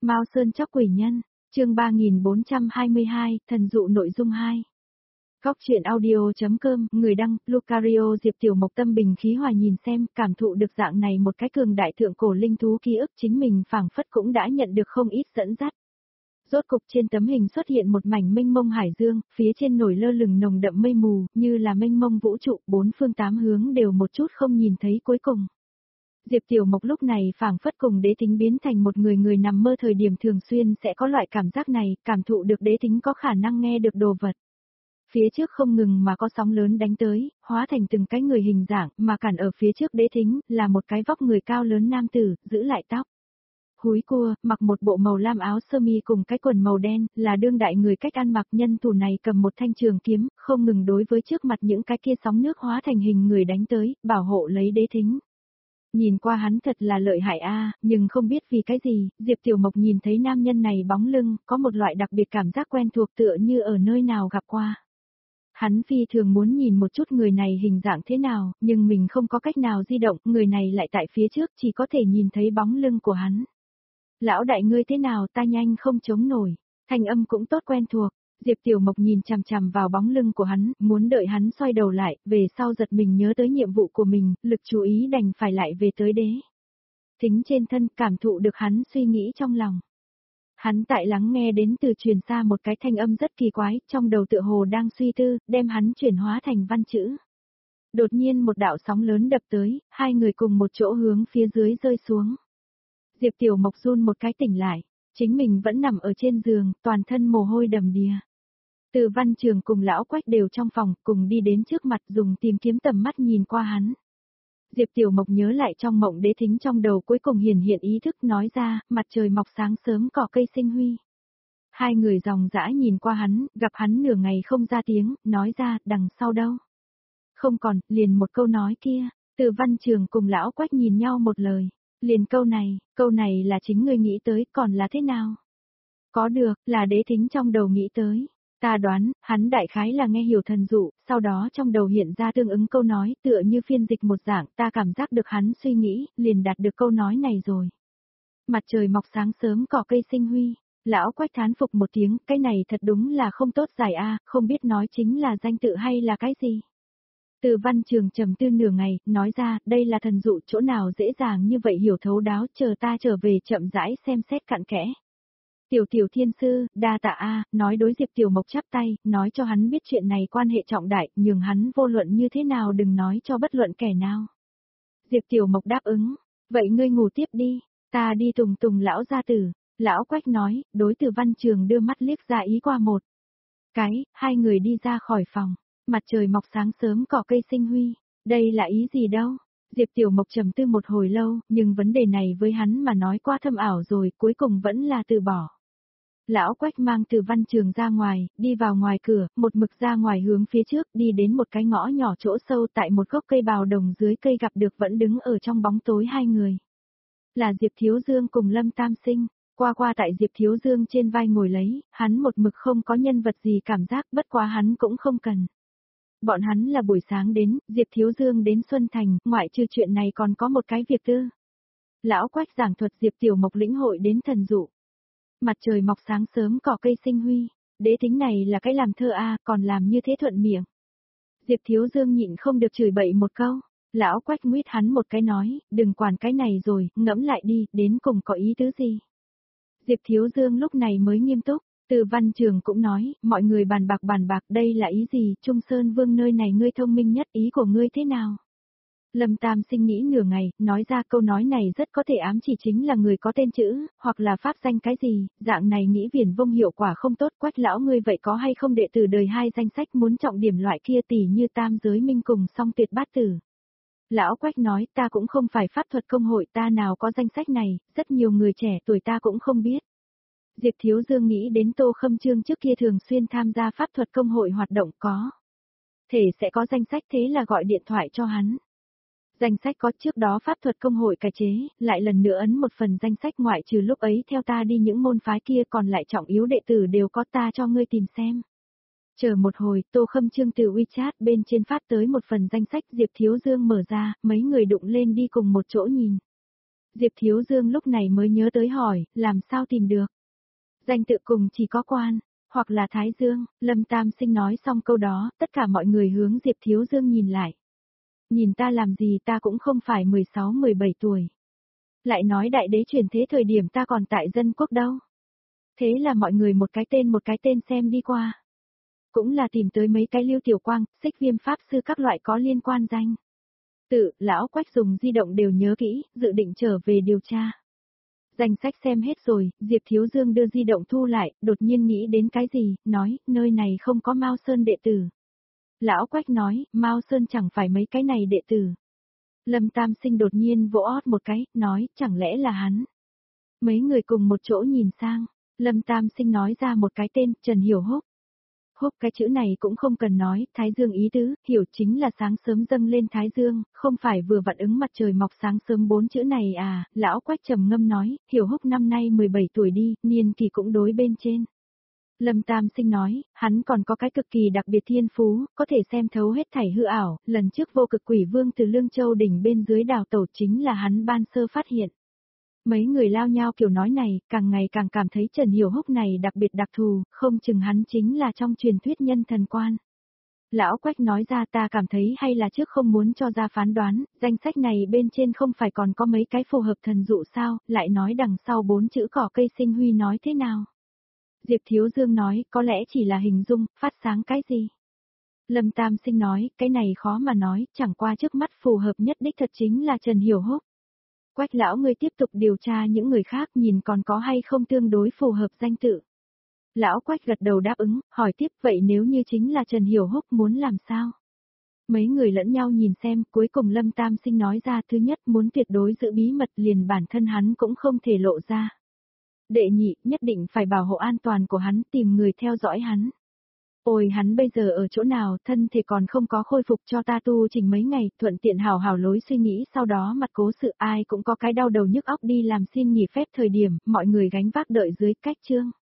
Mao Sơn Chóc Quỷ Nhân, chương 3422, thần dụ nội dung 2. Góc truyện audio.com, người đăng, Lucario. Diệp Tiểu Mộc tâm bình khí hòa nhìn xem, cảm thụ được dạng này một cái cường đại thượng cổ linh thú ký ức, chính mình phảng phất cũng đã nhận được không ít dẫn dắt. Rốt cục trên tấm hình xuất hiện một mảnh mênh mông hải dương, phía trên nổi lơ lửng nồng đậm mây mù, như là mênh mông vũ trụ, bốn phương tám hướng đều một chút không nhìn thấy cuối cùng. Diệp Tiểu Mộc lúc này phảng phất cùng đế tính biến thành một người nằm mơ, thời điểm thường xuyên sẽ có loại cảm giác này, cảm thụ được đế tính có khả năng nghe được đồ vật. Phía trước không ngừng mà có sóng lớn đánh tới, hóa thành từng cái người hình dạng, mà cản ở phía trước đế tính, là một cái vóc người cao lớn nam tử, giữ lại tóc. Húi cua, mặc một bộ màu lam áo sơ mi cùng cái quần màu đen, là đương đại người cách ăn mặc. Nhân thủ này cầm một thanh trường kiếm, không ngừng đối với trước mặt những cái kia sóng nước hóa thành hình người đánh tới, bảo hộ lấy đế tính. Nhìn qua hắn thật là lợi hại a, nhưng không biết vì cái gì, Diệp Tiểu Mộc nhìn thấy nam nhân này bóng lưng, có một loại đặc biệt cảm giác quen thuộc, tựa như ở nơi nào gặp qua. Hắn phi thường muốn nhìn một chút người này hình dạng thế nào, nhưng mình không có cách nào di động, người này lại tại phía trước, chỉ có thể nhìn thấy bóng lưng của hắn. Lão đại ngươi thế nào, ta nhanh không chống nổi, thanh âm cũng tốt quen thuộc. Diệp Tiểu Mộc nhìn chằm chằm vào bóng lưng của hắn, muốn đợi hắn xoay đầu lại, về sau giật mình nhớ tới nhiệm vụ của mình, lực chú ý đành phải lại về tới đế tính trên thân, cảm thụ được hắn suy nghĩ trong lòng. Hắn tại lắng nghe đến từ truyền xa một cái thanh âm rất kỳ quái, trong đầu tựa hồ đang suy tư, đem hắn chuyển hóa thành văn chữ. Đột nhiên một đạo sóng lớn đập tới, hai người cùng một chỗ hướng phía dưới rơi xuống. Diệp Tiểu Mộc run một cái tỉnh lại, chính mình vẫn nằm ở trên giường, toàn thân mồ hôi đầm đìa. Từ Văn Trường cùng lão Quách đều trong phòng, cùng đi đến trước mặt, dùng tìm kiếm tầm mắt nhìn qua hắn. Diệp Tiểu Mộc nhớ lại trong mộng đế thính, trong đầu cuối cùng hiện ý thức, nói ra, mặt trời mọc sáng sớm cỏ cây sinh huy. Hai người dòng dã nhìn qua hắn, gặp hắn nửa ngày không ra tiếng, nói ra, đằng sau đâu. Không còn, liền một câu nói kia. Từ Văn Trường cùng lão Quách nhìn nhau một lời. Liền câu này là chính ngươi nghĩ tới, còn là thế nào? Có được, là đế thính trong đầu nghĩ tới. Ta đoán, hắn đại khái là nghe hiểu thần dụ, sau đó trong đầu hiện ra tương ứng câu nói, tựa như phiên dịch một dạng, ta cảm giác được hắn suy nghĩ, liền đạt được câu nói này rồi. Mặt trời mọc sáng sớm cỏ cây sinh huy, lão Quách thán phục một tiếng, cái này thật đúng là không tốt giải a, không biết nói chính là danh tự hay là cái gì. Từ Văn Trường trầm tư nửa ngày, nói ra, đây là thần dụ, chỗ nào dễ dàng như vậy hiểu thấu đáo, chờ ta trở về chậm rãi xem xét cặn kẽ. Tiểu thiên sư, đa tạ a, nói đối Diệp Tiểu Mộc chắp tay, nói cho hắn biết chuyện này quan hệ trọng đại, nhường hắn vô luận như thế nào đừng nói cho bất luận kẻ nào. Diệp Tiểu Mộc đáp ứng, vậy ngươi ngủ tiếp đi, ta đi tùng lão gia tử. Lão Quách nói, đối Từ Văn Trường đưa mắt liếc ra ý qua một cái, hai người đi ra khỏi phòng. Mặt trời mọc sáng sớm cỏ cây sinh huy, đây là ý gì đâu? Diệp Tiểu Mộc trầm tư một hồi lâu, nhưng vấn đề này với hắn mà nói quá thâm ảo rồi, cuối cùng vẫn là từ bỏ. Lão Quách mang Từ Văn Trường ra ngoài, đi vào ngoài cửa, một mực ra ngoài hướng phía trước, đi đến một cái ngõ nhỏ chỗ sâu, tại một gốc cây bào đồng dưới cây gặp được vẫn đứng ở trong bóng tối hai người. Là Diệp Thiếu Dương cùng Lâm Tam Sinh. Qua tại Diệp Thiếu Dương trên vai ngồi lấy, hắn một mực không có nhân vật gì cảm giác, bất quá hắn cũng không cần. Bọn hắn là buổi sáng đến, Diệp Thiếu Dương đến Xuân Thành, ngoại trừ chuyện này còn có một cái việc tư. Lão Quách giảng thuật Diệp Tiểu Mộc lĩnh hội đến thần dụ. Mặt trời mọc sáng sớm cỏ cây sinh huy, đế tính này là cái làm thơ a, còn làm như thế thuận miệng. Diệp Thiếu Dương nhịn không được chửi bậy một câu, lão Quách nguyết hắn một cái nói, đừng quản cái này rồi, ngẫm lại đi, đến cùng có ý tứ gì. Diệp Thiếu Dương lúc này mới nghiêm túc. Từ Văn Trường cũng nói, mọi người bàn bạc, đây là ý gì, Trung Sơn Vương nơi này ngươi thông minh nhất, ý của ngươi thế nào? Lâm Tam Sinh nghĩ nửa ngày, nói ra câu nói này rất có thể ám chỉ chính là người có tên chữ, hoặc là pháp danh cái gì, dạng này nghĩ viển vông hiệu quả không tốt. Quách lão ngươi vậy có hay không đệ tử đời hai danh sách muốn trọng điểm loại kia tỷ như Tam Giới Minh cùng Song Tuyệt Bát Tử? Lão Quách nói, ta cũng không phải pháp thuật công hội, ta nào có danh sách này, rất nhiều người trẻ tuổi ta cũng không biết. Diệp Thiếu Dương nghĩ đến Tô Khâm Trương trước kia thường xuyên tham gia pháp thuật công hội hoạt động, có thể sẽ có danh sách, thế là gọi điện thoại cho hắn. Danh sách có, trước đó pháp thuật công hội cải chế, lại lần nữa ấn một phần danh sách, ngoại trừ lúc ấy theo ta đi những môn phái kia, còn lại trọng yếu đệ tử đều có, ta cho ngươi tìm xem. Chờ một hồi, Tô Khâm Trương từ WeChat bên trên phát tới một phần danh sách, Diệp Thiếu Dương mở ra, mấy người đụng lên đi cùng một chỗ nhìn. Diệp Thiếu Dương lúc này mới nhớ tới hỏi, làm sao tìm được? Danh tự cùng chỉ có quan, hoặc là Thái Dương, Lâm Tam Sinh nói xong câu đó, tất cả mọi người hướng Diệp Thiếu Dương nhìn lại. Nhìn ta làm gì, ta cũng không phải 16-17 tuổi. Lại nói đại đế chuyển thế thời điểm ta còn tại dân quốc đâu. Thế là mọi người một cái tên xem đi qua. Cũng là tìm tới mấy cái Lưu Tiểu Quang, Xích Viêm Pháp Sư các loại có liên quan danh. Tự, lão Quách dùng di động đều nhớ kỹ, dự định trở về điều tra. Danh sách xem hết rồi, Diệp Thiếu Dương đưa di động thu lại, đột nhiên nghĩ đến cái gì, nói, nơi này không có Mao Sơn đệ tử. Lão Quách nói, Mao Sơn chẳng phải mấy cái này đệ tử. Lâm Tam Sinh đột nhiên vỗ ót một cái, nói, chẳng lẽ là hắn. Mấy người cùng một chỗ nhìn sang, Lâm Tam Sinh nói ra một cái tên, Trần Hiểu Húc. Húc cái chữ này cũng không cần nói, Thái Dương ý tứ, hiểu chính là sáng sớm dâng lên Thái Dương, không phải vừa vặn ứng mặt trời mọc sáng sớm 4 chữ này à, lão Quách trầm ngâm nói, Hiểu Húc năm nay 17 tuổi đi, niên kỳ cũng đối bên trên. Lâm Tam Sinh nói, hắn còn có cái cực kỳ đặc biệt thiên phú, có thể xem thấu hết thảy hư ảo, lần trước vô cực quỷ vương từ Lương Châu đỉnh bên dưới đào tẩu chính là hắn ban sơ phát hiện. Mấy người lao nhau kiểu nói này, càng ngày càng cảm thấy Trần Hiểu Húc này đặc biệt đặc thù, không chừng hắn chính là trong truyền thuyết nhân thần quan. Lão Quách nói ra ta cảm thấy hay là trước không muốn cho ra phán đoán, danh sách này bên trên không phải còn có mấy cái phù hợp thần dụ sao, lại nói đằng sau 4 chữ cỏ cây sinh huy nói thế nào. Diệp Thiếu Dương nói, có lẽ chỉ là hình dung, phát sáng cái gì. Lâm Tam Sinh nói, cái này khó mà nói, chẳng qua trước mắt phù hợp nhất đích thật chính là Trần Hiểu Húc. Quách lão ngươi tiếp tục điều tra những người khác nhìn còn có hay không tương đối phù hợp danh tự. Lão Quách gật đầu đáp ứng, hỏi tiếp vậy nếu như chính là Trần Hiểu Húc muốn làm sao? Mấy người lẫn nhau nhìn xem, cuối cùng Lâm Tam Sinh nói ra thứ nhất muốn tuyệt đối giữ bí mật liền bản thân hắn cũng không thể lộ ra. Đệ nhị, nhất định phải bảo hộ an toàn của hắn tìm người theo dõi hắn. Ôi hắn bây giờ ở chỗ nào thân thể còn không có khôi phục cho ta tu trình mấy ngày, thuận tiện hào hào lối suy nghĩ sau đó mặt cố sự ai cũng có cái đau đầu nhức óc đi làm xin nghỉ phép thời điểm, mọi người gánh vác đợi dưới cách chương.